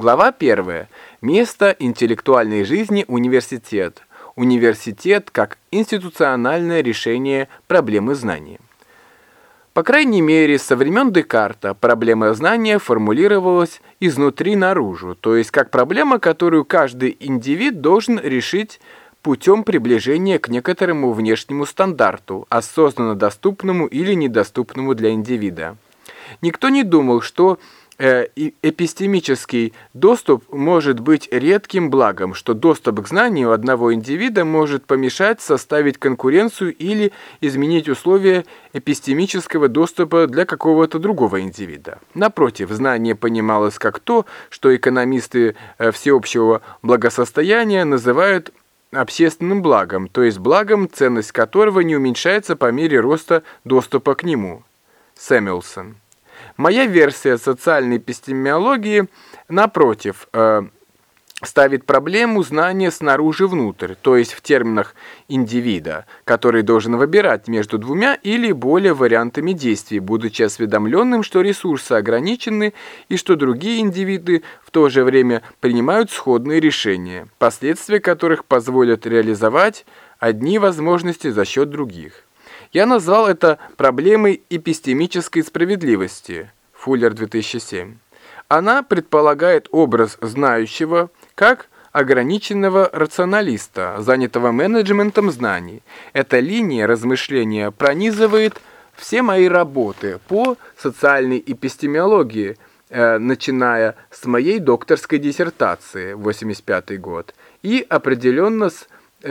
Глава 1. Место интеллектуальной жизни университет. Университет как институциональное решение проблемы знания. По крайней мере, со времен Декарта проблема знания формулировалась изнутри наружу, то есть как проблема, которую каждый индивид должен решить путем приближения к некоторому внешнему стандарту, осознанно доступному или недоступному для индивида. Никто не думал, что эпистемический доступ может быть редким благом, что доступ к знанию одного индивида может помешать составить конкуренцию или изменить условия эпистемического доступа для какого-то другого индивида. Напротив, знание понималось как то, что экономисты всеобщего благосостояния называют общественным благом, то есть благом, ценность которого не уменьшается по мере роста доступа к нему. Сэмюэлсон. Моя версия социальной эпистемологии, напротив, ставит проблему знания снаружи внутрь, то есть в терминах индивида, который должен выбирать между двумя или более вариантами действий, будучи осведомленным, что ресурсы ограничены и что другие индивиды в то же время принимают сходные решения, последствия которых позволят реализовать одни возможности за счет других. Я назвал это проблемой эпистемической справедливости. Фуллер, 2007. Она предполагает образ знающего как ограниченного рационалиста, занятого менеджментом знаний. Эта линия размышления пронизывает все мои работы по социальной эпистемологии, начиная с моей докторской диссертации, 1985 год, и определенно с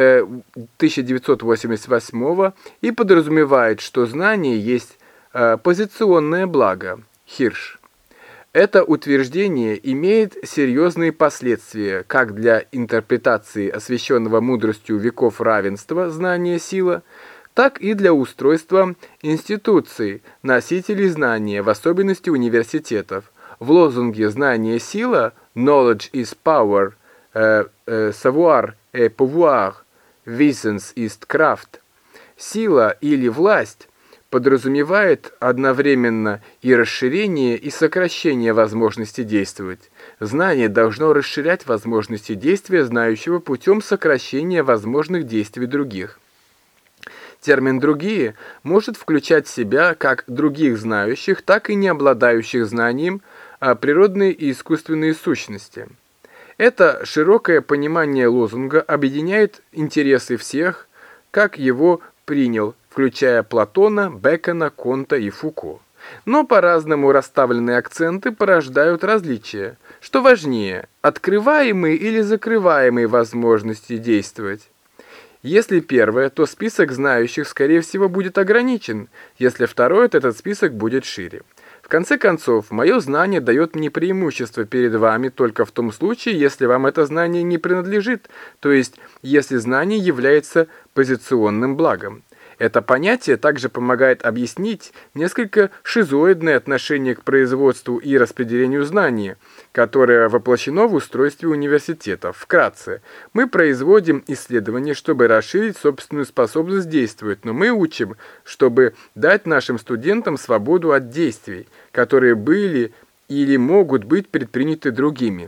1988 и подразумевает, что знание есть позиционное благо. Хирш. Это утверждение имеет серьезные последствия как для интерпретации освященного мудростью веков равенства знания-сила, так и для устройства институций, носителей знания, в особенности университетов. В лозунге «Знание-сила» «Knowledge is power», «Savoir et pouvoir», «Wissens ist Kraft». Сила или власть подразумевает одновременно и расширение, и сокращение возможности действовать. Знание должно расширять возможности действия знающего путем сокращения возможных действий других. Термин «другие» может включать в себя как других знающих, так и не обладающих знанием природные и искусственные сущности. Это широкое понимание лозунга объединяет интересы всех, как его принял, включая Платона, Бекона, Конта и Фуко. Но по-разному расставленные акценты порождают различия. Что важнее, открываемые или закрываемые возможности действовать? Если первое, то список знающих, скорее всего, будет ограничен. Если второе, то этот список будет шире. В конце концов, мое знание дает мне преимущество перед вами только в том случае, если вам это знание не принадлежит, то есть если знание является позиционным благом. Это понятие также помогает объяснить несколько шизоидное отношение к производству и распределению знаний, которое воплощено в устройстве университетов. Вкратце, мы производим исследования, чтобы расширить собственную способность действовать, но мы учим, чтобы дать нашим студентам свободу от действий, которые были или могут быть предприняты другими.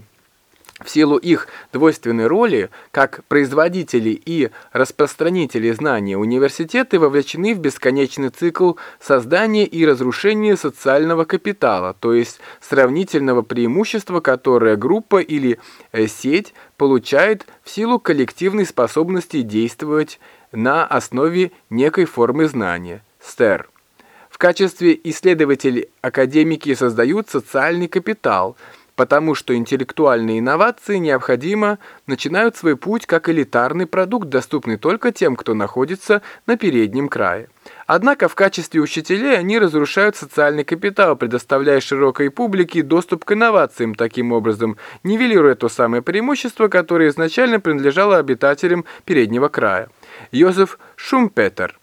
В силу их двойственной роли, как производители и распространители знания, университеты вовлечены в бесконечный цикл создания и разрушения социального капитала, то есть сравнительного преимущества, которое группа или сеть получает в силу коллективной способности действовать на основе некой формы знания. Стер. В качестве исследователей академики создают социальный капитал, потому что интеллектуальные инновации необходимо начинают свой путь как элитарный продукт, доступный только тем, кто находится на переднем крае. Однако в качестве учителей они разрушают социальный капитал, предоставляя широкой публике доступ к инновациям, таким образом нивелируя то самое преимущество, которое изначально принадлежало обитателям переднего края. Йозеф Шумпетер,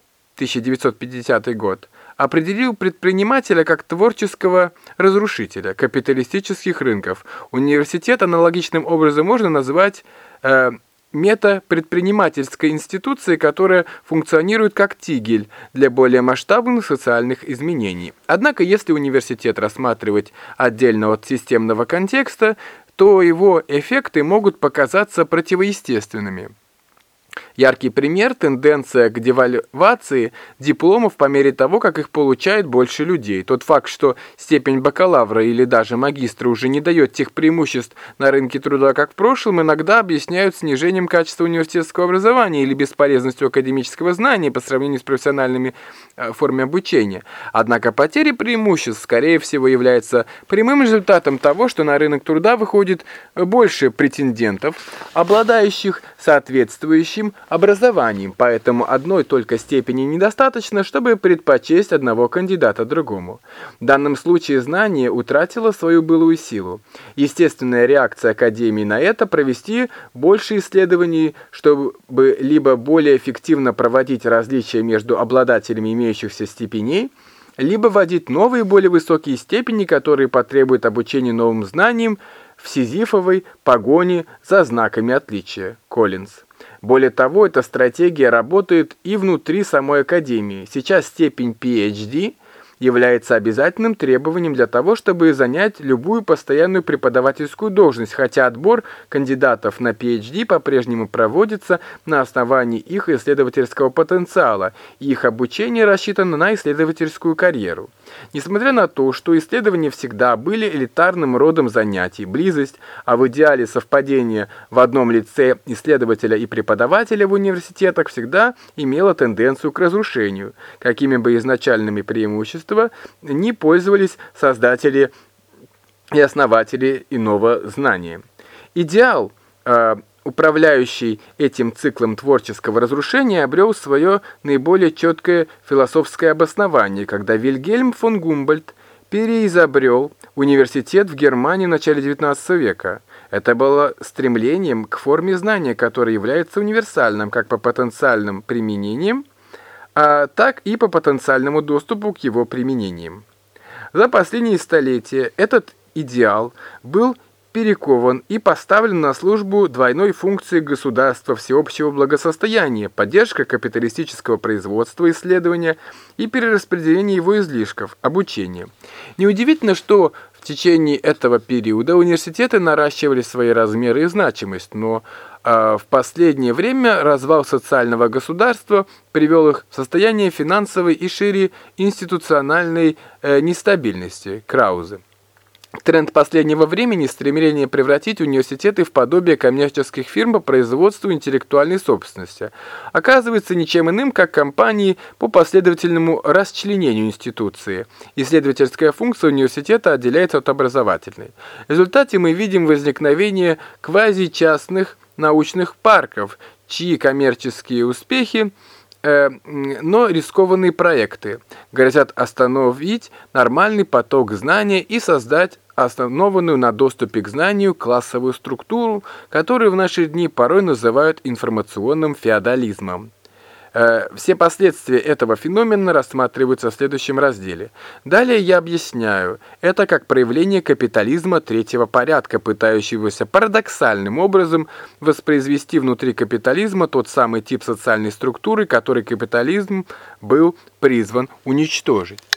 1950 год, определил предпринимателя как творческого разрушителя капиталистических рынков. Университет аналогичным образом можно назвать метапредпринимательской институции, которая функционирует как тигель для более масштабных социальных изменений. Однако, если университет рассматривать отдельно от системного контекста, то его эффекты могут показаться противоестественными. Яркий пример – тенденция к девальвации дипломов по мере того, как их получает больше людей. Тот факт, что степень бакалавра или даже магистра уже не дает тех преимуществ на рынке труда, как в прошлом, иногда объясняют снижением качества университетского образования или бесполезностью академического знания по сравнению с профессиональными формами обучения. Однако потеря преимуществ, скорее всего, является прямым результатом того, что на рынок труда выходит больше претендентов, обладающих соответствующим образованием, поэтому одной только степени недостаточно, чтобы предпочесть одного кандидата другому. В данном случае знание утратило свою былую силу. Естественная реакция Академии на это – провести больше исследований, чтобы либо более эффективно проводить различия между обладателями имеющихся степеней, либо вводить новые более высокие степени, которые потребуют обучения новым знаниям в сизифовой погоне за знаками отличия. Коллинз. Более того, эта стратегия работает и внутри самой Академии. Сейчас степень PhD является обязательным требованием для того, чтобы занять любую постоянную преподавательскую должность, хотя отбор кандидатов на PhD по-прежнему проводится на основании их исследовательского потенциала, и их обучение рассчитано на исследовательскую карьеру. Несмотря на то, что исследования всегда были элитарным родом занятий, близость, а в идеале совпадение в одном лице исследователя и преподавателя в университетах всегда имела тенденцию к разрушению, какими бы изначальными преимуществами не пользовались создатели и основатели иного знания. Идеал, управляющий этим циклом творческого разрушения, обрел свое наиболее четкое философское обоснование, когда Вильгельм фон Гумбольдт переизобрел университет в Германии в начале XIX века. Это было стремлением к форме знания, которая является универсальным как по потенциальным применениям, так и по потенциальному доступу к его применениям. За последние столетия этот идеал был перекован и поставлен на службу двойной функции государства всеобщего благосостояния, поддержка капиталистического производства, исследования и перераспределение его излишков, обучения. Неудивительно, что в течение этого периода университеты наращивали свои размеры и значимость, но в последнее время развал социального государства привел их в состояние финансовой и шире институциональной нестабильности. Краузе. Тренд последнего времени – стремление превратить университеты в подобие коммерческих фирм по производству интеллектуальной собственности. Оказывается ничем иным, как компании по последовательному расчленению институции. Исследовательская функция университета отделяется от образовательной. В результате мы видим возникновение квазичастных научных парков, чьи коммерческие успехи но рискованные проекты грозят остановить нормальный поток знания и создать основанную на доступе к знанию классовую структуру, которую в наши дни порой называют информационным феодализмом. Все последствия этого феномена рассматриваются в следующем разделе. Далее я объясняю это как проявление капитализма третьего порядка, пытающегося парадоксальным образом воспроизвести внутри капитализма тот самый тип социальной структуры, который капитализм был призван уничтожить.